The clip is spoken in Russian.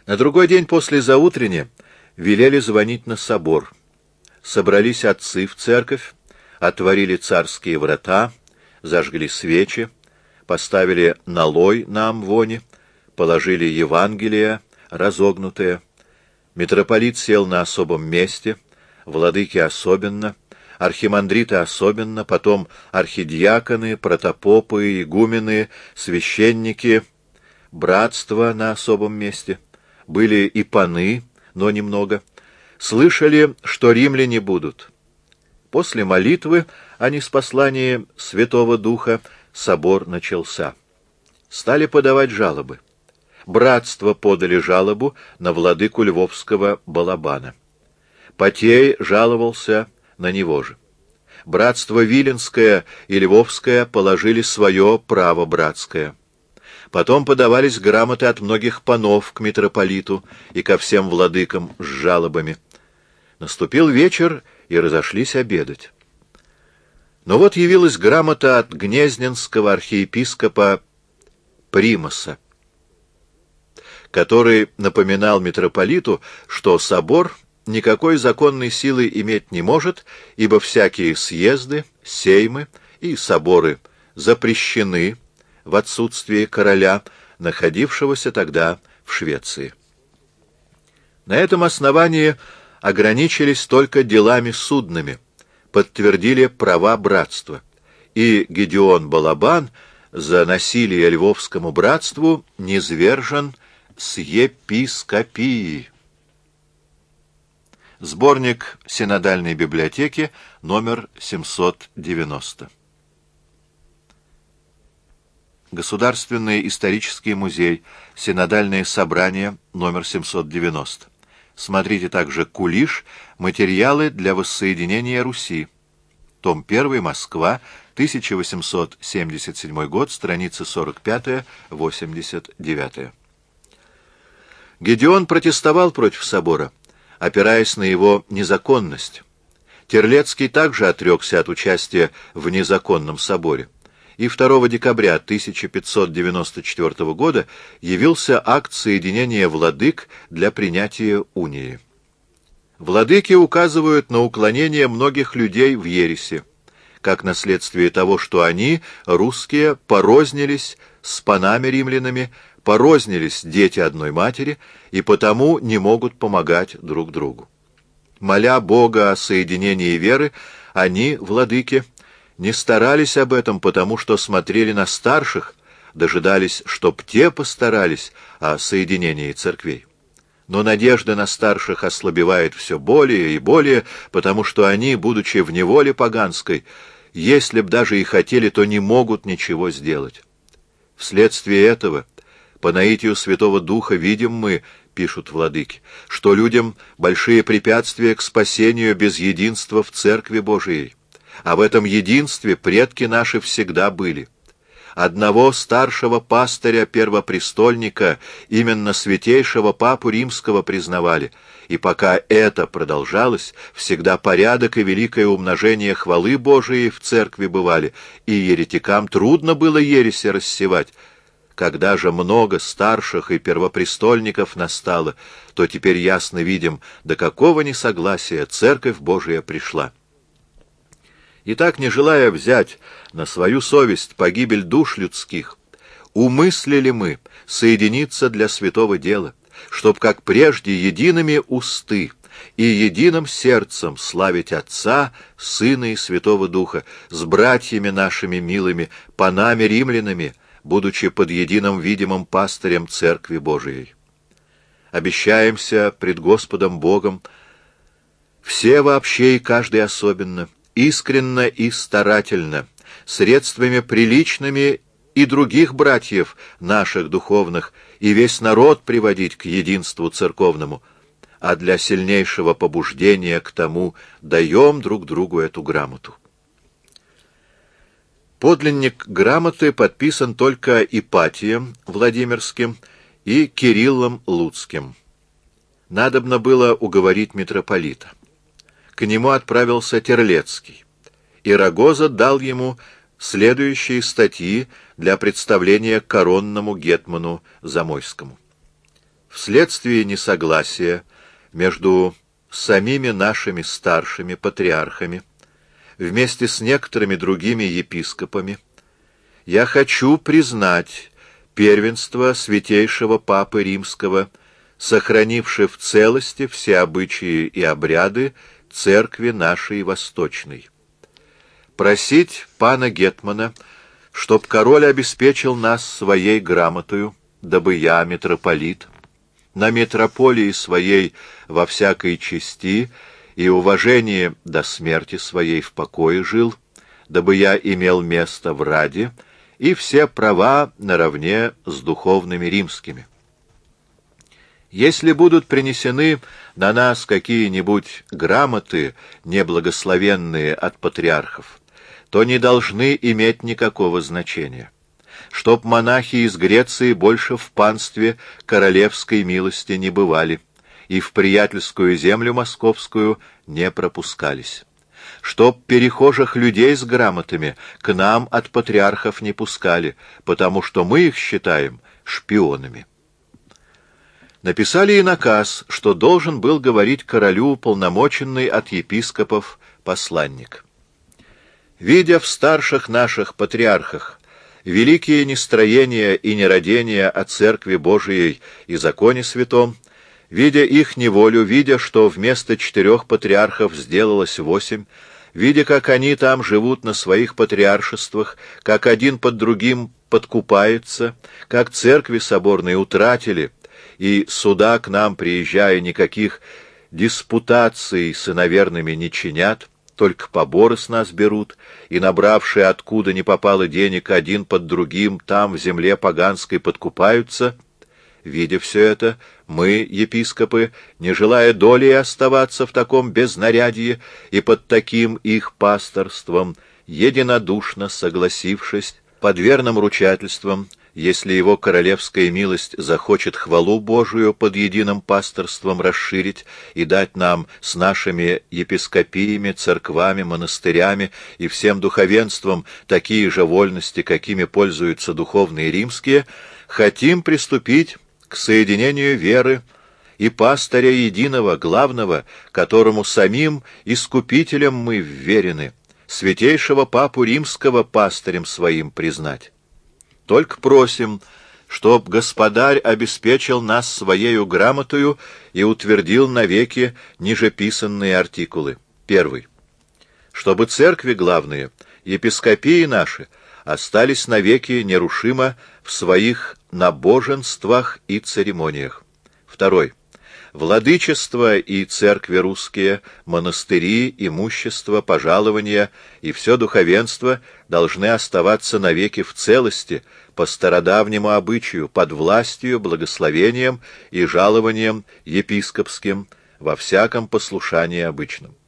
На другой день после заутрени велели звонить на собор. Собрались отцы в церковь, отворили царские врата, зажгли свечи, поставили налой на амвоне, положили Евангелие разогнутое. Митрополит сел на особом месте, владыки особенно, архимандриты особенно, потом архидиаконы, протопопы, игумены, священники, братство на особом месте. Были и паны, но немного. Слышали, что римляне будут. После молитвы о ниспослании Святого Духа собор начался. Стали подавать жалобы. Братство подали жалобу на владыку Львовского Балабана. Потей жаловался на него же. Братство Виленское и Львовское положили свое право братское. Потом подавались грамоты от многих панов к митрополиту и ко всем владыкам с жалобами. Наступил вечер, и разошлись обедать. Но вот явилась грамота от гнезденского архиепископа Примаса, который напоминал митрополиту, что собор никакой законной силы иметь не может, ибо всякие съезды, сеймы и соборы запрещены в отсутствии короля, находившегося тогда в Швеции. На этом основании ограничились только делами судными, подтвердили права братства, и Гедеон Балабан за насилие Львовскому братству низвержен с епископии. Сборник Синодальной библиотеки, номер 790. Государственный исторический музей, Синодальное собрание, номер 790. Смотрите также «Кулиш. Материалы для воссоединения Руси». Том 1. Москва. 1877 год. Страницы 45-89. Гедеон протестовал против собора, опираясь на его незаконность. Терлецкий также отрекся от участия в незаконном соборе. И 2 декабря 1594 года явился акт соединения владык для принятия унии. Владыки указывают на уклонение многих людей в ереси, как на следствие того, что они, русские, порознились с панами-римлянами, порознились дети одной матери и потому не могут помогать друг другу. Моля Бога о соединении веры, они, владыки, не старались об этом, потому что смотрели на старших, дожидались, чтоб те постарались о соединении церквей. Но надежда на старших ослабевает все более и более, потому что они, будучи в неволе поганской, если б даже и хотели, то не могут ничего сделать. Вследствие этого, по наитию Святого Духа видим мы, пишут владыки, что людям большие препятствия к спасению без единства в Церкви Божией. А в этом единстве предки наши всегда были. Одного старшего пастыря-первопрестольника, именно святейшего папу римского, признавали, и пока это продолжалось, всегда порядок и великое умножение хвалы Божией в церкви бывали, и еретикам трудно было ереси рассевать. Когда же много старших и первопрестольников настало, то теперь ясно видим, до какого несогласия Церковь Божия пришла. Итак, не желая взять на свою совесть погибель душ людских, умыслили мы соединиться для святого дела, чтоб, как прежде, едиными усты и единым сердцем славить Отца, Сына и Святого Духа, с братьями нашими милыми, панами-римлянами, будучи под единым видимым пастырем Церкви Божией. Обещаемся пред Господом Богом, все вообще и каждый особенно, искренно и старательно, средствами приличными и других братьев наших духовных, и весь народ приводить к единству церковному, а для сильнейшего побуждения к тому даем друг другу эту грамоту. Подлинник грамоты подписан только Ипатием Владимирским и Кириллом Луцким. Надобно было уговорить митрополита. К нему отправился Терлецкий, и Рагоза дал ему следующие статьи для представления коронному гетману Замойскому. В вследствие несогласия между самими нашими старшими патриархами, вместе с некоторыми другими епископами, я хочу признать первенство Святейшего Папы Римского, сохранившего в целости все обычаи и обряды Церкви нашей Восточной. Просить пана Гетмана, чтоб король обеспечил нас своей грамотою, дабы я, митрополит, на митрополии своей во всякой чести и уважении до смерти своей в покое жил, дабы я имел место в Раде и все права наравне с духовными римскими. Если будут принесены на нас какие-нибудь грамоты неблагословенные от патриархов, то не должны иметь никакого значения, чтоб монахи из Греции больше в панстве королевской милости не бывали и в приятельскую землю московскую не пропускались, чтоб перехожих людей с грамотами к нам от патриархов не пускали, потому что мы их считаем шпионами. Написали и наказ, что должен был говорить королю уполномоченный от епископов посланник. Видя в старших наших патриархах великие нестроения и нерадения о Церкви Божией и законе святом, видя их неволю, видя, что вместо 4 патриархов сделалось 8, видя, как они там живут на своих патриаршествах, как один под другим подкупаются, как церкви соборные утратили, и сюда к нам, приезжая, никаких диспутаций с иноверными не чинят, только поборы с нас берут, и, набравшие откуда не попало денег, один под другим там в земле поганской подкупаются. Видя все это, мы, епископы, не желая долей оставаться в таком безнарядье и под таким их пасторством, единодушно согласившись под верным ручательством, если его королевская милость захочет хвалу Божию под единым пасторством расширить и дать нам с нашими епископиями, церквами, монастырями и всем духовенством такие же вольности, какими пользуются духовные римские, хотим приступить к соединению веры и пастыря единого, главного, которому самим искупителем мы вверены, святейшего Папу Римского пастырем своим признать. Только просим, чтоб Господарь обеспечил нас своею грамотою и утвердил навеки нижеписанные артикулы. 1. Чтобы церкви главные, епископии наши, остались навеки нерушимо в своих набоженствах и церемониях. 2. Владычество и церкви русские, монастыри, имущество, пожалования и все духовенство должны оставаться навеки в целости, по стародавнему обычаю, под властью, благословением и жалованием епископским, во всяком послушании обычном.